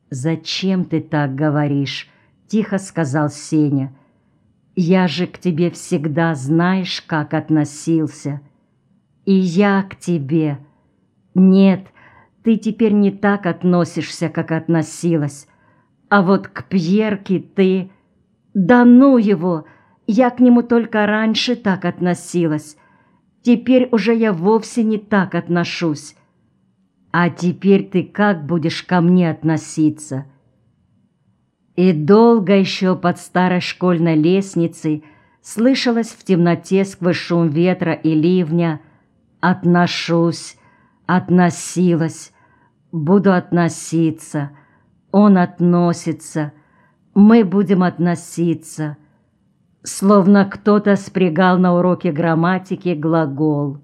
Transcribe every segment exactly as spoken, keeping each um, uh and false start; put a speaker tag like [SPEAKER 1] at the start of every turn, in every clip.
[SPEAKER 1] «Зачем ты так говоришь?» — тихо сказал Сеня. «Я же к тебе всегда знаешь, как относился. И я к тебе. Нет, ты теперь не так относишься, как относилась. А вот к Пьерке ты... Да ну его! Я к нему только раньше так относилась. Теперь уже я вовсе не так отношусь. А теперь ты как будешь ко мне относиться?» И долго еще под старой школьной лестницей слышалось в темноте сквозь шум ветра и ливня: «Отношусь, относилась, буду относиться, он относится, мы будем относиться». Словно кто-то спрягал на уроке грамматики глагол.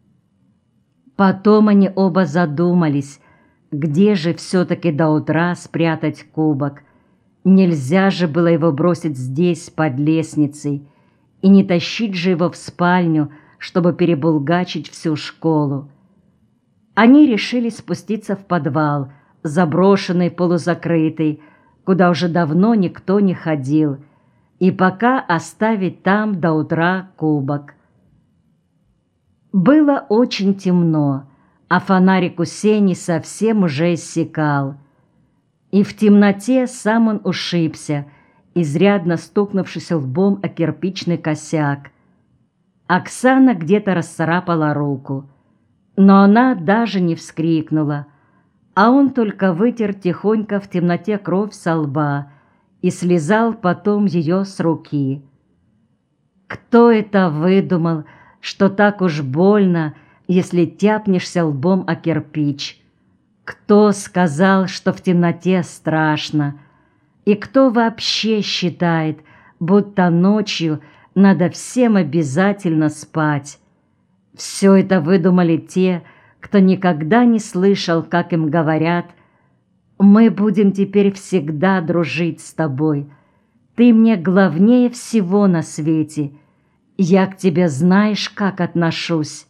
[SPEAKER 1] Потом они оба задумались, где же все-таки до утра спрятать кубок. Нельзя же было его бросить здесь, под лестницей, и не тащить же его в спальню, чтобы перебулгачить всю школу. Они решили спуститься в подвал, заброшенный, полузакрытый, куда уже давно никто не ходил, и пока оставить там до утра кубок. Было очень темно, а фонарик у Сени совсем уже иссякал. И в темноте сам он ушибся, изрядно стукнувшись лбом о кирпичный косяк. Оксана где-то расцарапала руку, но она даже не вскрикнула, а он только вытер тихонько в темноте кровь со лба и слезал потом ее с руки. Кто это выдумал, что так уж больно, если тяпнешься лбом о кирпич? Кто сказал, что в темноте страшно? И кто вообще считает, будто ночью надо всем обязательно спать? Все это выдумали те, кто никогда не слышал, как им говорят: «Мы будем теперь всегда дружить с тобой. Ты мне главнее всего на свете. Я к тебе знаешь, как отношусь».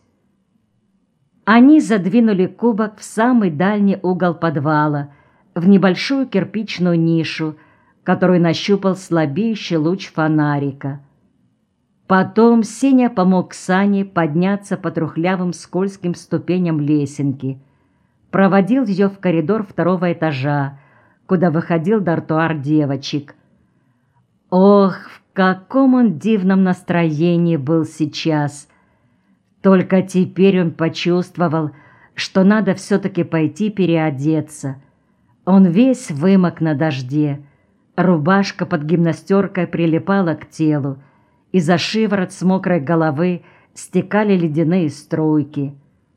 [SPEAKER 1] Они задвинули кубок в самый дальний угол подвала, в небольшую кирпичную нишу, которую нащупал слабеющий луч фонарика. Потом Сеня помог Сане подняться по трухлявым скользким ступеням лесенки, проводил ее в коридор второго этажа, куда выходил дартуар девочек. Ох, в каком он дивном настроении был сейчас! Только теперь он почувствовал, что надо все-таки пойти переодеться. Он весь вымок на дожде, рубашка под гимнастеркой прилипала к телу, и за шиворот с мокрой головы стекали ледяные струйки.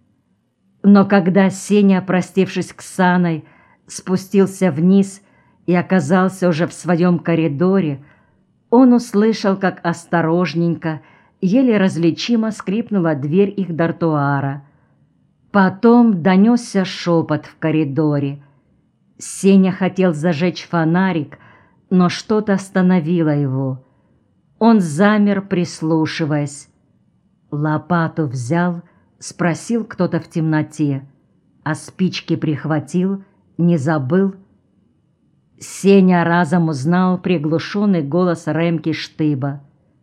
[SPEAKER 1] Но когда Сеня, простившись с Саной, спустился вниз и оказался уже в своем коридоре, он услышал, как осторожненько, еле различимо скрипнула дверь их дартуара. Потом донесся шепот в коридоре. Сеня хотел зажечь фонарик, но что-то остановило его. Он замер, прислушиваясь. Лопату взял, спросил кто-то в темноте, а спички прихватил, не забыл. Сеня разом узнал приглушенный голос Ремки Штыба.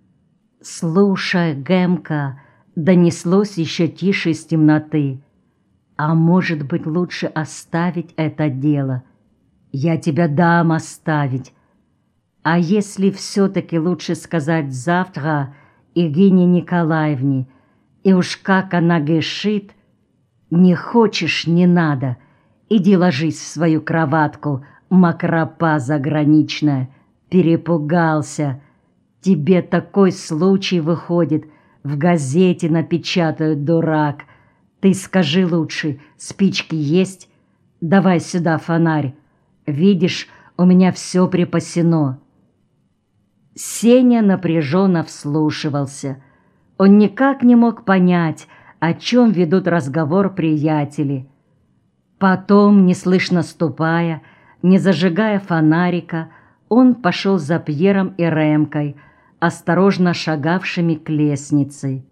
[SPEAKER 1] «Слушай, Гэмка», — донеслось еще тише из темноты, «а может быть, лучше оставить это дело? Я тебя дам оставить. А если все-таки лучше сказать завтра Ирине Николаевне, и уж как она грешит, не хочешь — не надо, иди ложись в свою кроватку, макропа заграничная, перепугался». Тебе такой случай выходит, в газете напечатают, дурак. Ты скажи лучше, спички есть? Давай сюда фонарь. Видишь, у меня все припасено». Сеня напряженно вслушивался. Он никак не мог понять, о чем ведут разговор приятели. Потом, неслышно ступая, не зажигая фонарика, он пошел за Пьером и Ремкой, осторожно шагавшими к лестнице.